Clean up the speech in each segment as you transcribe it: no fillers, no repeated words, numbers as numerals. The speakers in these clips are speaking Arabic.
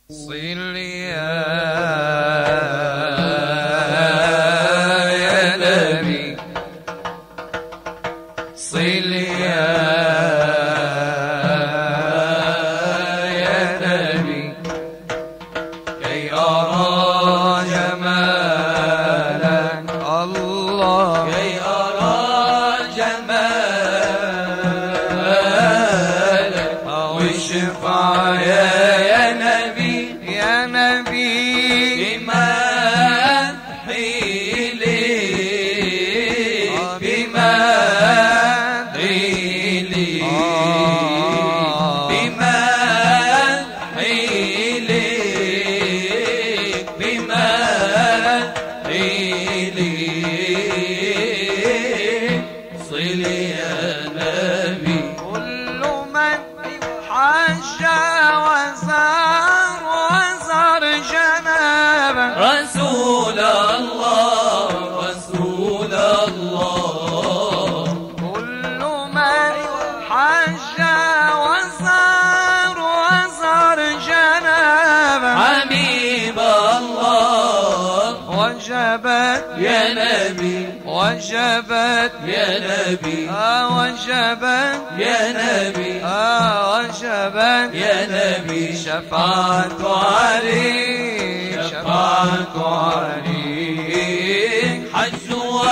صل يا نبي صل يا نبي كي أرى جمالك الله كي أرى جمالك واشفع يا نبي يا نبي بمدحي ليك بمدحي ليك بمدحي ليك بمدحي ليك صل يا نبي كل من حج وزار جنابه رسول الله رسول الله كل من حج وزار جنابه حبيب الله وجبت يا نبي وجبت يا نبي وجبت يا نبي وجبت يا نبي شفاعة عليك شفاعة عليك حج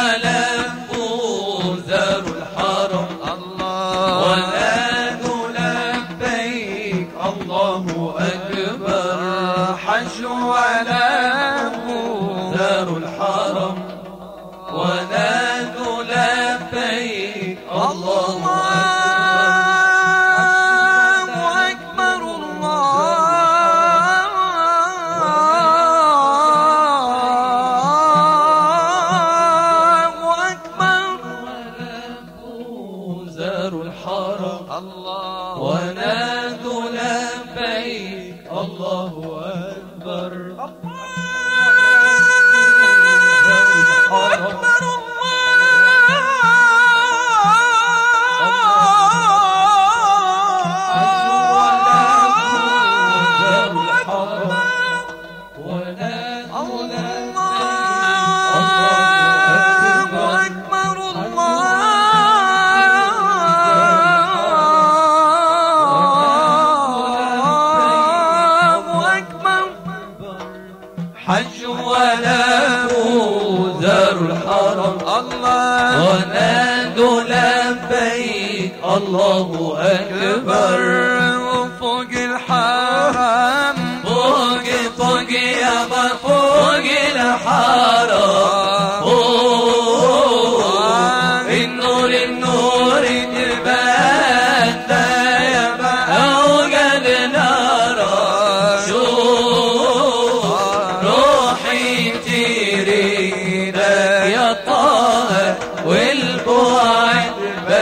ولبوا ذر الحرم الله ونادوا لبيك الله أكبر حج ولبوا ذر الحرم ونادوا لبيك الله أكبر الله أكبر زاروا الحرم الله ونادوا لبيك الله أكبر حج ولبوا ذر الحرم الله ونادوا لبيك الله أكبر وفوق الحرم فوق يابا فوق الحرم النور النور تبدى يابا أوقد نارا تريدك يا طه والبعد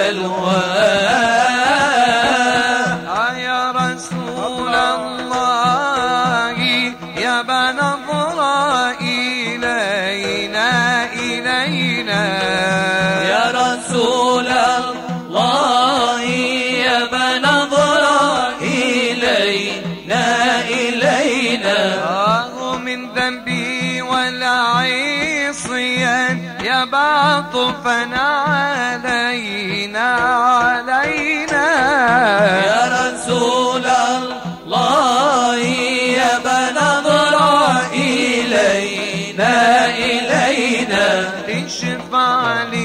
بلواه يا رسول الله يا بنظرة إلينا إلينا يا رسول الله يا بنظرة إلينا إلينا من ذنبي ولا عصيان يا بعطفا علينا علينا يا رسول الله يا بنظرة إلينا إلينا اشفع لي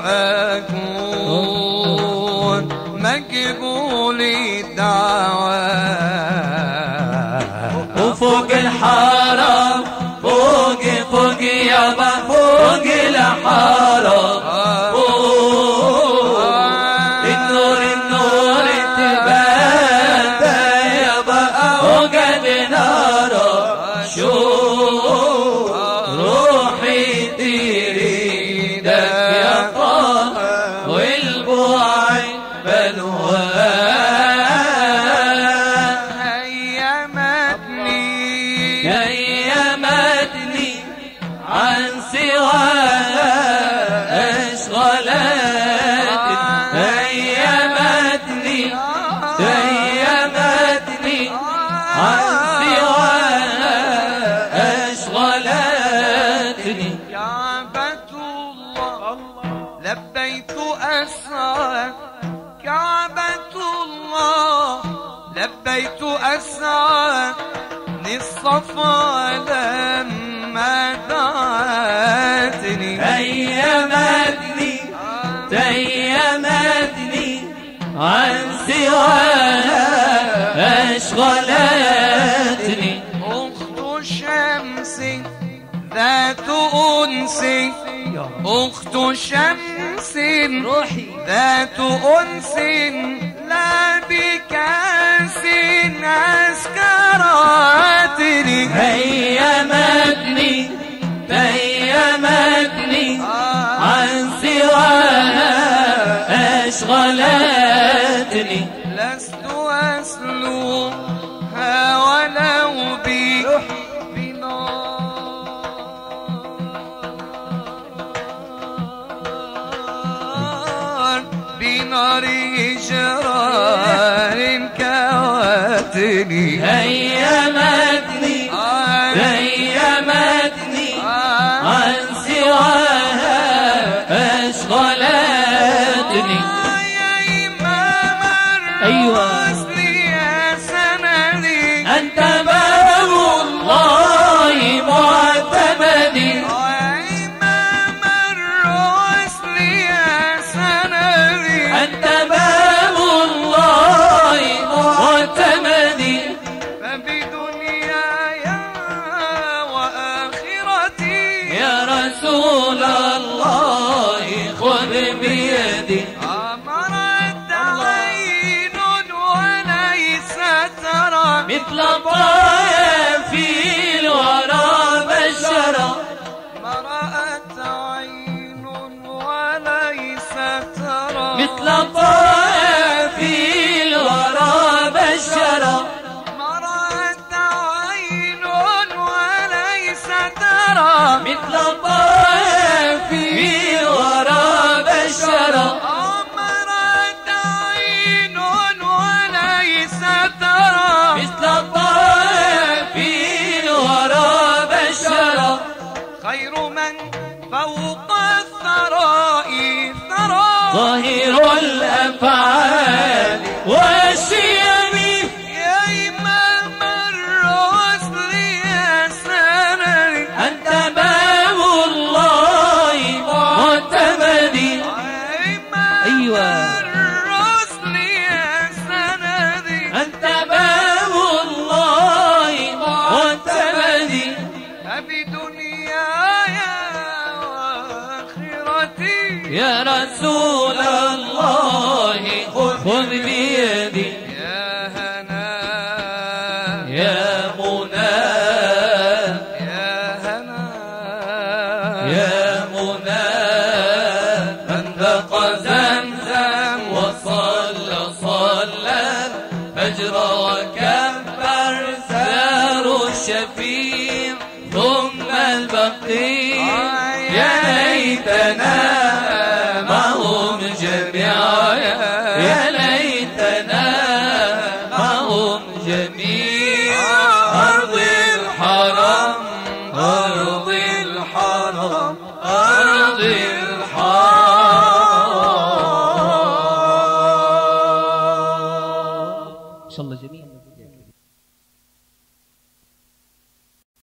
وأكون مقبول الدعوات وفوق الحرم فوق يابا فوق الحرم النور النور تبدى يابا أوقد نارا شوف روحي تريدك يا طه والبعد بلواه هيمتني عن سواها أشغلت هيمتني عن سواها أسعى كعبة الله لبيت أسعى للصفا لما دعاتني تيمتني عن سواها أشغلتني أخت شمس ذات أنس أخت شمس روحي ذات أنس لا بكاس أسكرتني تيمتني عن سواها أشغلتني لست أسلوها ولو بنار هجران كواتني تيمتني عن سواها أشغلتني يا إمام الرسل يا سندي أنت باب الله معتمدي يا إمام الرسل يا سندي أنت باب الله معتمدي فبدنياي وآخرتي يا رسول الله خذ بيدي أمرت عين وليس ترى مثل طائف الورى بشرا مرأت عين وليس ترى مثل طائف الورى بشرا مرأت عين وليس ترى مثل طائف الورى بشرا مرأت عين وليس ترى مثل طائف الورى بشرا خير من فوق الثراء ثرى ظاهر الأفعال والشيم يا إمام الرسل يا سندي أنت باب الله معتمدي يا إمام أيوة. الرسل يا سندي أنت باب الله معتمدي فبدنياي وآخرتي يا رسول الله خذ بيدي يا هنا يا منى يا هنا يا منى من ذاق زمزم وصلى الفجر وكبر زار الشفيع ثم البقيع يا ليتنا